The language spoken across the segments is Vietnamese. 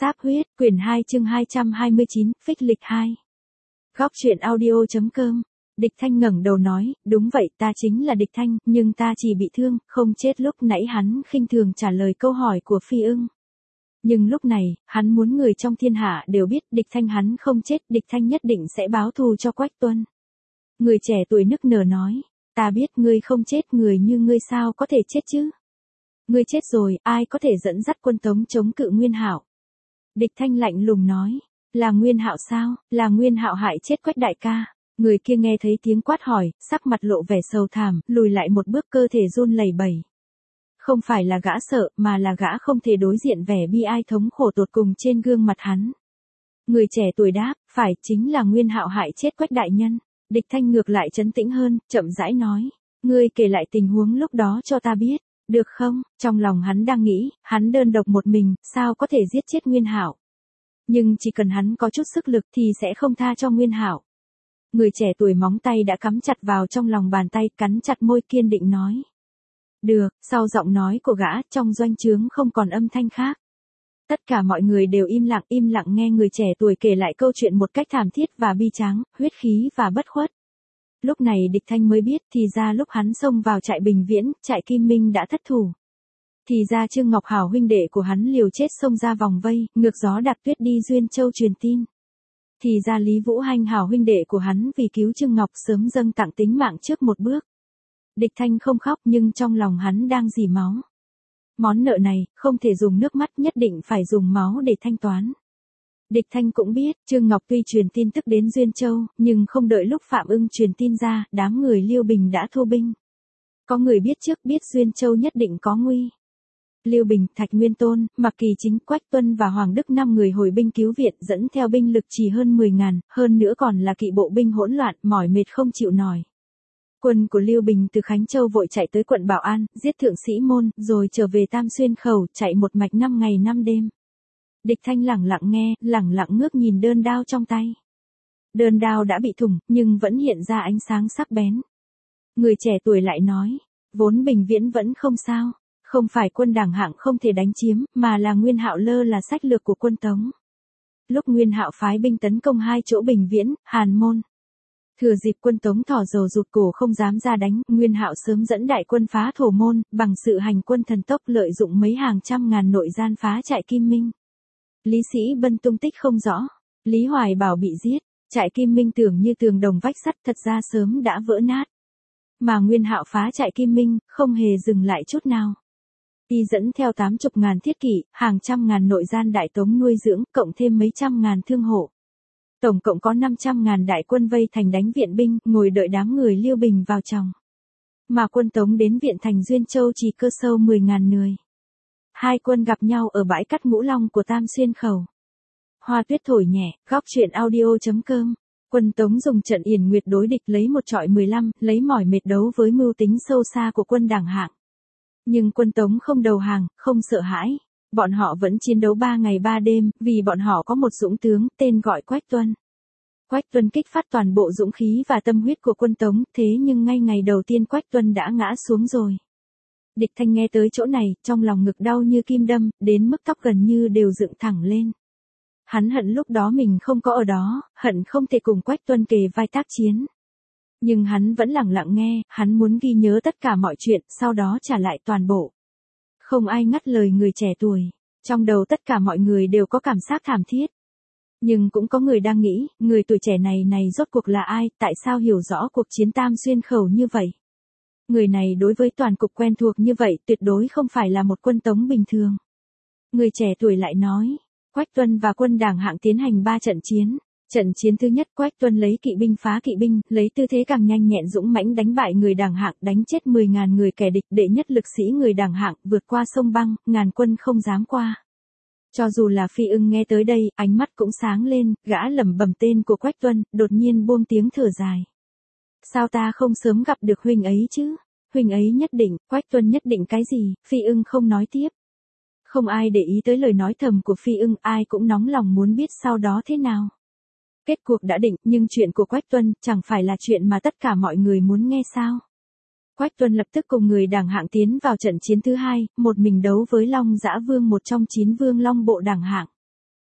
Sáp huyết, quyển 2 chương 229, phích lịch 2. Góc truyện audio.com. Địch Thanh ngẩng đầu nói, đúng vậy, ta chính là Địch Thanh, nhưng ta chỉ bị thương, không chết. Lúc nãy hắn khinh thường trả lời câu hỏi của Phi Ưng. Nhưng lúc này, hắn muốn người trong thiên hạ đều biết Địch Thanh hắn không chết, Địch Thanh nhất định sẽ báo thù cho Quách Tuân. Người trẻ tuổi nức nở nói, ta biết ngươi không chết, người như ngươi sao có thể chết chứ? Ngươi chết rồi, ai có thể dẫn dắt quân Tống chống cự Nguyên Hạo? Địch Thanh lạnh lùng nói, là Nguyên Hạo sao? Là Nguyên Hạo hại chết Quách đại ca. Người kia nghe thấy tiếng quát hỏi, sắc mặt lộ vẻ sầu thảm, lùi lại một bước, cơ thể run lẩy bẩy. Không phải là gã sợ, mà là gã không thể đối diện vẻ bi ai thống khổ tột cùng trên gương mặt hắn. Người trẻ tuổi đáp, phải, chính là Nguyên Hạo hại chết Quách đại nhân. Địch Thanh ngược lại trấn tĩnh hơn, chậm rãi nói, ngươi kể lại tình huống lúc đó cho ta biết, được không? Trong lòng hắn đang nghĩ, hắn đơn độc một mình, sao có thể giết chết Nguyên Hạo? Nhưng chỉ cần hắn có chút sức lực thì sẽ không tha cho Nguyên Hạo. Người trẻ tuổi móng tay đã cắm chặt vào trong lòng bàn tay, cắn chặt môi kiên định nói. Được, sau giọng nói của gã, trong doanh trướng không còn âm thanh khác. Tất cả mọi người đều im lặng nghe người trẻ tuổi kể lại câu chuyện một cách thảm thiết và bi tráng, huyết khí và bất khuất. Lúc này Địch Thanh mới biết thì ra lúc hắn xông vào trại Bình Viễn, trại Kim Minh đã thất thủ. Thì ra Trương Ngọc Hảo huynh đệ của hắn liều chết xông ra vòng vây, ngược gió đạp tuyết đi Duyên Châu truyền tin. Thì ra Lý Vũ Hanh hảo huynh đệ của hắn vì cứu Trương Ngọc sớm dâng tặng tính mạng trước một bước. Địch Thanh không khóc nhưng trong lòng hắn đang rỉ máu. Món nợ này, không thể dùng nước mắt, nhất định phải dùng máu để thanh toán. Địch Thanh cũng biết, Trương Ngọc tuy truyền tin tức đến Duyên Châu, nhưng không đợi lúc Phạm Ưng truyền tin ra, đám người Liêu Bình đã thu binh. Có người biết trước biết Duyên Châu nhất định có nguy. Liêu Bình, Thạch Nguyên Tôn, Mạc Kỳ Chính, Quách Tuân và Hoàng Đức 5 người hồi binh cứu viện, dẫn theo binh lực chỉ hơn 10.000, hơn nữa còn là kỵ bộ binh hỗn loạn, mỏi mệt không chịu nổi. Quân của Liêu Bình từ Khánh Châu vội chạy tới quận Bảo An, giết Thượng Sĩ Môn, rồi trở về Tam Xuyên Khẩu, chạy một mạch 5 ngày 5 đêm. Địch Thanh lẳng lặng nghe, lẳng lặng ngước nhìn đơn đao trong tay. Đơn đao đã bị thủng, nhưng vẫn hiện ra ánh sáng sắc bén. Người trẻ tuổi lại nói, vốn Bình Viễn vẫn không sao, không phải quân Đảng Hạng không thể đánh chiếm, mà là Nguyên Hạo lơ là sách lược của quân Tống. Lúc Nguyên Hạo phái binh tấn công hai chỗ Bình Viễn, Hàn Môn. Thừa dịp quân Tống thỏ dầu rụt cổ không dám ra đánh, Nguyên Hạo sớm dẫn đại quân phá Thổ Môn, bằng sự hành quân thần tốc lợi dụng mấy hàng trăm ngàn nội gian phá trại Kim Minh. Lý Sĩ Bân tung tích không rõ, Lý Hoài Bảo bị giết, trại Kim Minh tưởng như tường đồng vách sắt, thật ra sớm đã vỡ nát. Mà Nguyên Hạo phá trại Kim Minh, không hề dừng lại chút nào. Y dẫn theo 80.000 thiết kỵ, hàng trăm ngàn nội gian đại tống nuôi dưỡng, cộng thêm mấy trăm ngàn thương hộ. Tổng cộng có 500.000 đại quân vây thành đánh viện binh, ngồi đợi đám người Liêu Bình vào trong. Mà quân Tống đến viện thành Duyên Châu chỉ cơ sâu 10.000 người. Hai quân gặp nhau ở bãi cắt Ngũ Long của Tam Xuyên Khẩu. Hoa tuyết thổi nhẹ, góc truyện audio.com. Quân Tống dùng trận Yển Nguyệt đối địch lấy một trọi 15, lấy mỏi mệt đấu với mưu tính sâu xa của quân Đảng Hạng. Nhưng quân Tống không đầu hàng, không sợ hãi. Bọn họ vẫn chiến đấu 3 ngày 3 đêm, vì bọn họ có một dũng tướng, tên gọi Quách Tuân. Quách Tuân kích phát toàn bộ dũng khí và tâm huyết của quân Tống, thế nhưng ngay ngày đầu tiên Quách Tuân đã ngã xuống rồi. Địch Thanh nghe tới chỗ này, trong lòng ngực đau như kim đâm, đến mức tóc gần như đều dựng thẳng lên. Hắn hận lúc đó mình không có ở đó, hận không thể cùng Quách Tuân kề vai tác chiến. Nhưng hắn vẫn lặng lặng nghe, hắn muốn ghi nhớ tất cả mọi chuyện, sau đó trả lại toàn bộ. Không ai ngắt lời người trẻ tuổi. Trong đầu tất cả mọi người đều có cảm giác thảm thiết. Nhưng cũng có người đang nghĩ, người tuổi trẻ này rốt cuộc là ai, tại sao hiểu rõ cuộc chiến Tam Xuyên Khẩu như vậy? Người này đối với toàn cục quen thuộc như vậy, tuyệt đối không phải là một quân Tống bình thường. Người trẻ tuổi lại nói, Quách Tuân và quân Đảng Hạng tiến hành 3 trận chiến. Trận chiến thứ nhất, Quách Tuân lấy kỵ binh phá kỵ binh, lấy tư thế càng nhanh nhẹn dũng mãnh đánh bại người Đảng Hạng, đánh chết 10.000 người kẻ địch, đệ nhất lực sĩ người Đảng Hạng, vượt qua sông băng, ngàn quân không dám qua. Cho dù là Phi Ưng nghe tới đây, ánh mắt cũng sáng lên, gã lẩm bẩm tên của Quách Tuân, đột nhiên buông tiếng thở dài. Sao ta không sớm gặp được huynh ấy chứ? Huynh ấy nhất định, Quách Tuân nhất định cái gì? Phi Ưng không nói tiếp. Không ai để ý tới lời nói thầm của Phi Ưng, ai cũng nóng lòng muốn biết sau đó thế nào. Kết cuộc đã định, nhưng chuyện của Quách Tuân chẳng phải là chuyện mà tất cả mọi người muốn nghe sao? Quách Tuân lập tức cùng người Đảng Hạng tiến vào trận chiến thứ hai, một mình đấu với Long Dã Vương, một trong 9 vương Long bộ Đảng Hạng.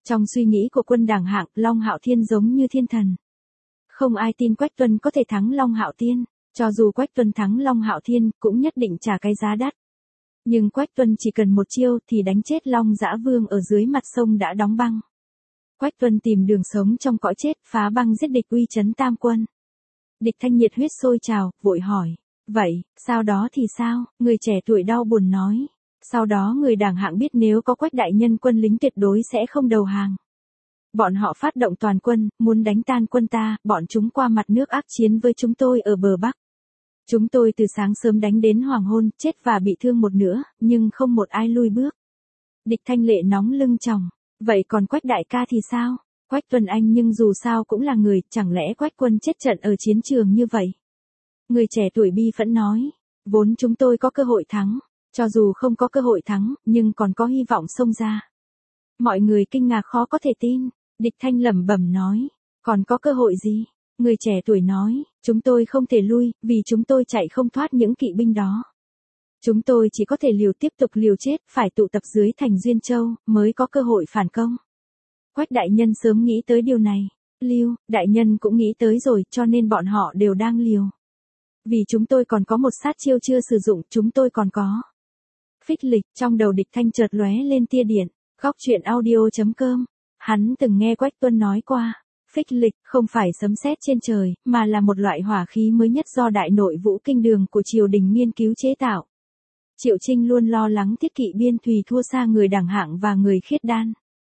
Trong suy nghĩ của quân Đảng Hạng, Long Hạo Thiên giống như thiên thần. Không ai tin Quách Tuân có thể thắng Long Hạo Thiên, cho dù Quách Tuân thắng Long Hạo Thiên cũng nhất định trả cái giá đắt. Nhưng Quách Tuân chỉ cần một chiêu thì đánh chết Long Dã Vương ở dưới mặt sông đã đóng băng. Quách Tuân tìm đường sống trong cõi chết, phá băng giết địch uy chấn tam quân. Địch Thanh nhiệt huyết sôi trào, vội hỏi, vậy, sau đó thì sao? Người trẻ tuổi đau buồn nói. Sau đó người Đảng Hạng biết nếu có Quách đại nhân quân lính tuyệt đối sẽ không đầu hàng. Bọn họ phát động toàn quân, muốn đánh tan quân ta, bọn chúng qua mặt nước ác chiến với chúng tôi ở bờ Bắc. Chúng tôi từ sáng sớm đánh đến hoàng hôn, chết và bị thương một nửa, nhưng không một ai lui bước. Địch Thanh lệ nóng lưng tròng. Vậy còn Quách đại ca thì sao? Quách Tuân anh nhưng dù sao cũng là người, chẳng lẽ Quách quân chết trận ở chiến trường như vậy? Người trẻ tuổi bi phẫn nói, vốn chúng tôi có cơ hội thắng, cho dù không có cơ hội thắng, nhưng còn có hy vọng xông ra. Mọi người kinh ngạc khó có thể tin, Địch Thanh lẩm bẩm nói, còn có cơ hội gì? Người trẻ tuổi nói, chúng tôi không thể lui, vì chúng tôi chạy không thoát những kỵ binh đó. Chúng tôi chỉ có thể tiếp tục liều chết, phải tụ tập dưới thành Duyên Châu, mới có cơ hội phản công. Quách đại nhân sớm nghĩ tới điều này. Lưu, đại nhân cũng nghĩ tới rồi, cho nên bọn họ đều đang liều. Vì chúng tôi còn có một sát chiêu chưa sử dụng, chúng tôi còn có. Phích lịch, trong đầu Địch Thanh chợt lóe lên tia điện. Góc truyện audio.com. Hắn từng nghe Quách Tuân nói qua. Phích lịch không phải sấm sét trên trời, mà là một loại hỏa khí mới nhất do Đại Nội Vũ Kinh Đường của triều đình nghiên cứu chế tạo. Triệu Trinh luôn lo lắng Thiết Kỵ Biên Thùy thua xa người Đảng Hạng và người Khiết Đan.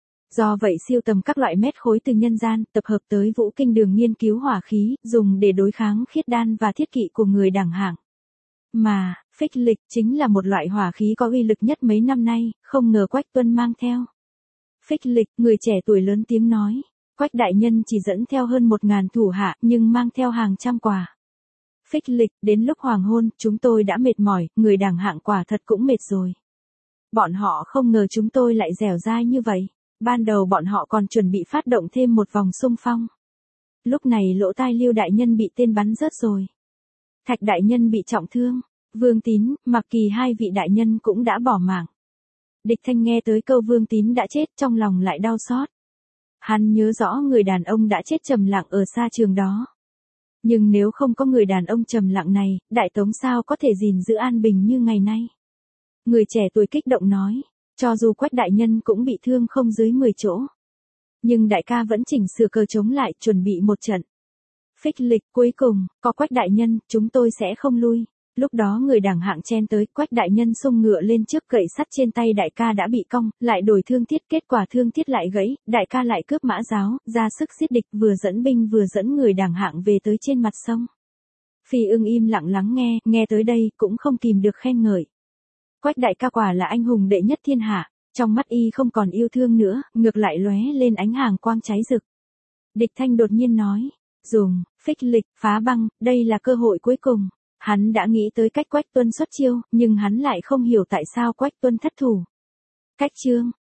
Do vậy siêu tầm các loại mét khối từ nhân gian, tập hợp tới Vũ Kinh Đường nghiên cứu hỏa khí, dùng để đối kháng Khiết Đan và Thiết Kỵ của người Đảng Hạng. Mà, phích lịch chính là một loại hỏa khí có uy lực nhất mấy năm nay, không ngờ Quách Tuân mang theo. Phích lịch, người trẻ tuổi lớn tiếng nói. Quách đại nhân chỉ dẫn theo hơn 1000 thủ hạ, nhưng mang theo hàng trăm quả. Phích lịch, đến lúc hoàng hôn, chúng tôi đã mệt mỏi, người Đảng Hạng quả thật cũng mệt rồi. Bọn họ không ngờ chúng tôi lại dẻo dai như vậy. Ban đầu bọn họ còn chuẩn bị phát động thêm một vòng xung phong. Lúc này lỗ tai Lưu đại nhân bị tên bắn rớt rồi. Thạch đại nhân bị trọng thương. Vương Tín, Mạc Kỳ hai vị đại nhân cũng đã bỏ mạng. Địch Thanh nghe tới câu Vương Tín đã chết, trong lòng lại đau xót. Hắn nhớ rõ người đàn ông đã chết trầm lặng ở xa trường đó. Nhưng nếu không có người đàn ông trầm lặng này, Đại Tống sao có thể gìn giữ an bình như ngày nay? Người trẻ tuổi kích động nói, cho dù Quách đại nhân cũng bị thương không dưới 10 chỗ. Nhưng đại ca vẫn chỉnh sửa cờ chống lại, chuẩn bị một trận. Phích lịch, cuối cùng, có Quách đại nhân, chúng tôi sẽ không lui. Lúc đó người Đảng Hạng chen tới, Quách đại nhân xông ngựa lên trước, gậy sắt trên tay đại ca đã bị cong, lại đổi thương thiết, kết quả thương thiết lại gãy, đại ca lại cướp mã giáo, ra sức giết địch, vừa dẫn binh vừa dẫn người Đảng Hạng về tới trên mặt sông. Phi Ưng im lặng lắng nghe tới đây cũng không kìm được khen ngợi. Quách đại ca quả là anh hùng đệ nhất thiên hạ, trong mắt y không còn yêu thương nữa, ngược lại lóe lên ánh hàn quang cháy rực. Địch Thanh đột nhiên nói, dùng, phích lịch, phá băng, đây là cơ hội cuối cùng. Hắn đã nghĩ tới cách Quách Tuân xuất chiêu, nhưng hắn lại không hiểu tại sao Quách Tuân thất thủ. Cách chương